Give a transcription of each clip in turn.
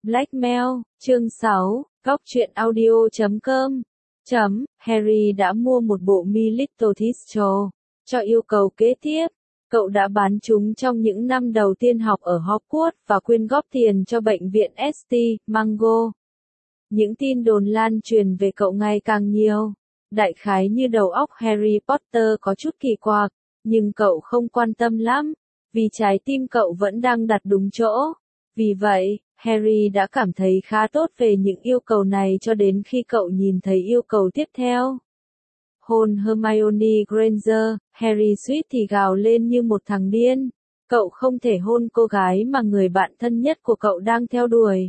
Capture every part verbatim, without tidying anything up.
Blackmail, chương sáu, góc truyện audio chấm com. Chấm, Harry đã mua một bộ My Little Pistol, cho yêu cầu kế tiếp. Cậu đã bán chúng trong những năm đầu tiên học ở Hogwarts và quyên góp tiền cho bệnh viện ét tê, Mango. Những tin đồn lan truyền về cậu ngày càng nhiều. Đại khái như đầu óc Harry Potter có chút kỳ quặc, nhưng cậu không quan tâm lắm, vì trái tim cậu vẫn đang đặt đúng chỗ. Vì vậy, Harry đã cảm thấy khá tốt về những yêu cầu này cho đến khi cậu nhìn thấy yêu cầu tiếp theo. Hôn Hermione Granger, Harry suýt thì gào lên như một thằng điên. Cậu không thể hôn cô gái mà người bạn thân nhất của cậu đang theo đuổi.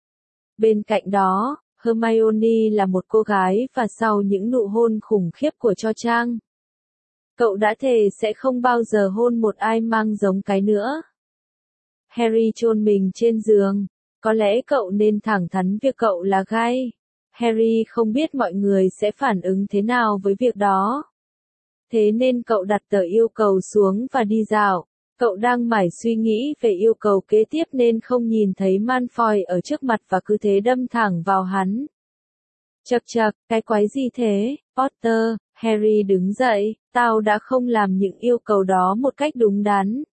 Bên cạnh đó, Hermione là một cô gái và sau những nụ hôn khủng khiếp của Cho Chang, cậu đã thề sẽ không bao giờ hôn một ai mang giống cái nữa. Harry chôn mình trên giường. Có lẽ cậu nên thẳng thắn việc cậu là gay. Harry không biết mọi người sẽ phản ứng thế nào với việc đó. Thế nên cậu đặt tờ yêu cầu xuống và đi dạo. Cậu đang mải suy nghĩ về yêu cầu kế tiếp nên không nhìn thấy Malfoy ở trước mặt và cứ thế đâm thẳng vào hắn. Chậc chậc, cái quái gì thế, Potter? Harry đứng dậy, tao đã không làm những yêu cầu đó một cách đúng đắn.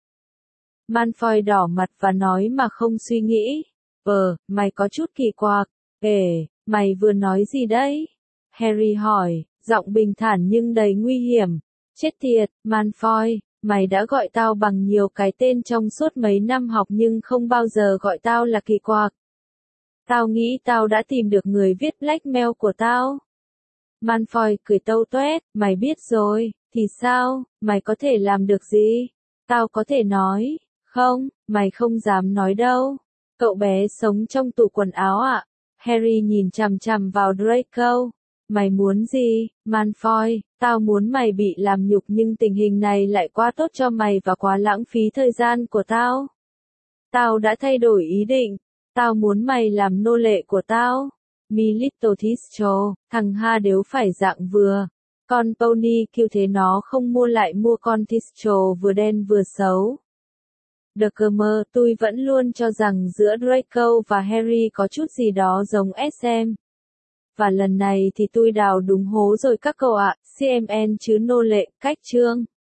Malfoy đỏ mặt và nói mà không suy nghĩ. Ờ, mày có chút kỳ quặc. Ê, mày vừa nói gì đấy? Harry hỏi, giọng bình thản nhưng đầy nguy hiểm. Chết tiệt, Malfoy, mày đã gọi tao bằng nhiều cái tên trong suốt mấy năm học nhưng không bao giờ gọi tao là kỳ quặc. Tao nghĩ tao đã tìm được người viết blackmail của tao. Malfoy cười tâu toét, mày biết rồi, thì sao, mày có thể làm được gì? Tao có thể nói, không, mày không dám nói đâu. Cậu bé sống trong tủ quần áo ạ. À? Harry nhìn chằm chằm vào Draco. Mày muốn gì, Malfoy? Tao muốn mày bị làm nhục nhưng tình hình này lại quá tốt cho mày và quá lãng phí thời gian của tao. Tao đã thay đổi ý định. Tao muốn mày làm nô lệ của tao. My Little Pistol, thằng Ha đều phải dạng vừa. Con pony kêu thế nó không mua lại mua con Pistol vừa đen vừa xấu. Dumbledore, tôi vẫn luôn cho rằng giữa Draco và Harry có chút gì đó giống ét em. Và lần này thì tôi đào đúng hố rồi các cậu ạ, xê em en chứ nô lệ, cách chương.